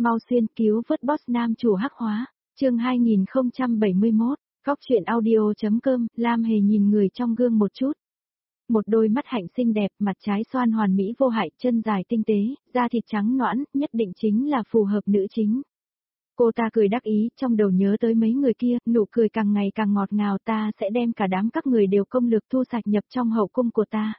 mau xuyên cứu vớt boss nam chủ hắc hóa, chương 2071, góc chuyện audio.com, Lam Hề nhìn người trong gương một chút. Một đôi mắt hạnh xinh đẹp, mặt trái xoan hoàn mỹ vô hại, chân dài tinh tế, da thịt trắng nõn, nhất định chính là phù hợp nữ chính. Cô ta cười đắc ý, trong đầu nhớ tới mấy người kia, nụ cười càng ngày càng ngọt ngào, ta sẽ đem cả đám các người đều công lược thu sạch nhập trong hậu cung của ta.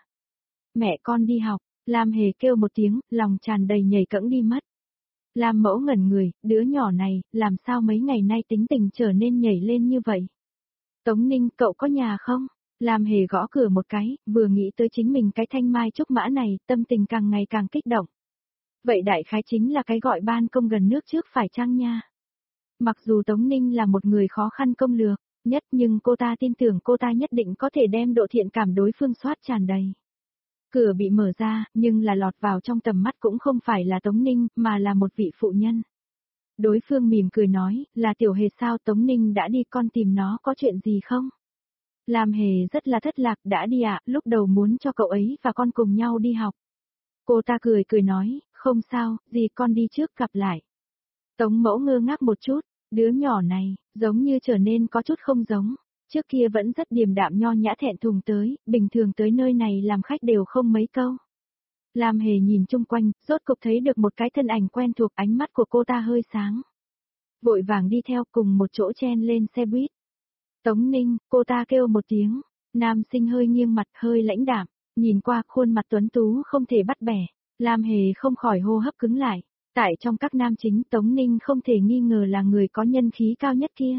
Mẹ con đi học, Lam Hề kêu một tiếng, lòng tràn đầy nhảy cẫng đi mất. Lam Mẫu ngẩn người, đứa nhỏ này, làm sao mấy ngày nay tính tình trở nên nhảy lên như vậy? Tống Ninh, cậu có nhà không? Lam Hề gõ cửa một cái, vừa nghĩ tới chính mình cái thanh mai trúc mã này, tâm tình càng ngày càng kích động. Vậy đại khái chính là cái gọi ban công gần nước trước phải chăng nha? Mặc dù Tống Ninh là một người khó khăn công lược, nhất nhưng cô ta tin tưởng cô ta nhất định có thể đem độ thiện cảm đối phương soát tràn đầy. Cửa bị mở ra, nhưng là lọt vào trong tầm mắt cũng không phải là Tống Ninh, mà là một vị phụ nhân. Đối phương mỉm cười nói, là Tiểu Hề sao, Tống Ninh đã đi, con tìm nó có chuyện gì không? Lam Hề rất là thất lạc, đã đi ạ, lúc đầu muốn cho cậu ấy và con cùng nhau đi học. Cô ta cười cười nói, không sao, gì con đi trước, gặp lại. Tống Mẫu ngơ ngác một chút, đứa nhỏ này, giống như trở nên có chút không giống. Trước kia vẫn rất điềm đạm nho nhã thẹn thùng tới, bình thường tới nơi này làm khách đều không mấy câu. Lam Hề nhìn chung quanh, rốt cục thấy được một cái thân ảnh quen thuộc, ánh mắt của cô ta hơi sáng. Vội vàng đi theo cùng một chỗ chen lên xe buýt. Tống Ninh, cô ta kêu một tiếng, nam sinh hơi nghiêng mặt hơi lãnh đạm, nhìn qua khuôn mặt tuấn tú không thể bắt bẻ, Lam Hề không khỏi hô hấp cứng lại. Tại trong các nam chính Tống Ninh không thể nghi ngờ là người có nhân khí cao nhất kia.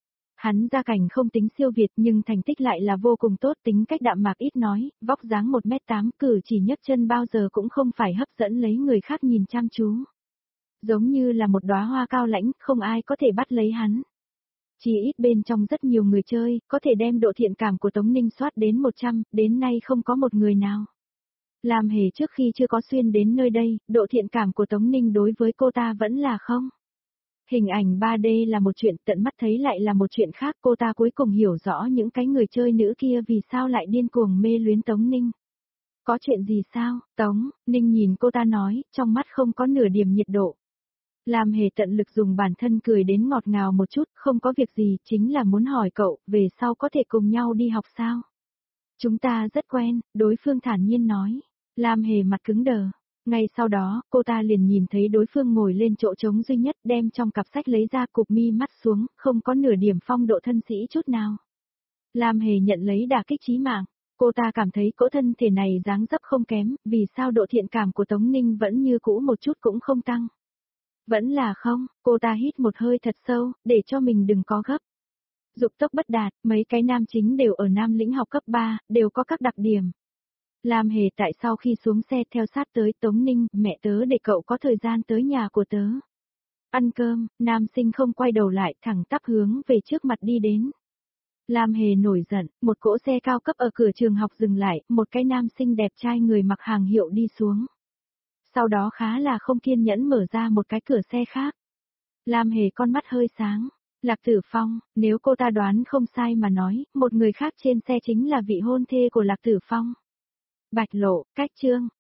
Hắn gia cảnh không tính siêu việt nhưng thành tích lại là vô cùng tốt, tính cách đạm mạc ít nói, vóc dáng 1m8, cử chỉ nhấc chân bao giờ cũng không phải hấp dẫn lấy người khác nhìn chăm chú. Giống như là một đóa hoa cao lãnh, không ai có thể bắt lấy hắn. Chỉ ít bên trong rất nhiều người chơi, có thể đem độ thiện cảm của Tống Ninh soát đến 100, đến nay không có một người nào. Lam Hề trước khi chưa có xuyên đến nơi đây, độ thiện cảm của Tống Ninh đối với cô ta vẫn là không. Hình ảnh 3D là một chuyện, tận mắt thấy lại là một chuyện khác, cô ta cuối cùng hiểu rõ những cái người chơi nữ kia vì sao lại điên cuồng mê luyến Tống Ninh. Có chuyện gì sao, Tống Ninh nhìn cô ta nói, trong mắt không có nửa điểm nhiệt độ. Lam Hề tận lực dùng bản thân cười đến ngọt ngào một chút, không có việc gì, chính là muốn hỏi cậu, về sau có thể cùng nhau đi học sao? Chúng ta rất quen, đối phương thản nhiên nói. Lam Hề mặt cứng đờ. Ngay sau đó, cô ta liền nhìn thấy đối phương ngồi lên chỗ trống duy nhất, đem trong cặp sách lấy ra, cụp mi mắt xuống, không có nửa điểm phong độ thân sĩ chút nào. Lam Hề nhận lấy đả kích chí mạng. Cô ta cảm thấy cỗ thân thể này dáng dấp không kém, vì sao độ thiện cảm của Tống Ninh vẫn như cũ một chút cũng không tăng. Vẫn là không, cô ta hít một hơi thật sâu, để cho mình đừng có gấp. Dục tốc bất đạt, mấy cái nam chính đều ở Nam lĩnh học cấp 3, đều có các đặc điểm. Lam Hề tại sau khi xuống xe theo sát tới Tống Ninh, mẹ tớ để cậu có thời gian tới nhà của tớ. Ăn cơm, nam sinh không quay đầu lại, thẳng tắp hướng về trước mặt đi đến. Lam Hề nổi giận, một cỗ xe cao cấp ở cửa trường học dừng lại, một cái nam sinh đẹp trai người mặc hàng hiệu đi xuống. Sau đó khá là không kiên nhẫn mở ra một cái cửa xe khác. Lam Hề con mắt hơi sáng. Lạc Tử Phong, nếu cô ta đoán không sai mà nói, một người khác trên xe chính là vị hôn thê của Lạc Tử Phong. Bạch Lộ, cách chương,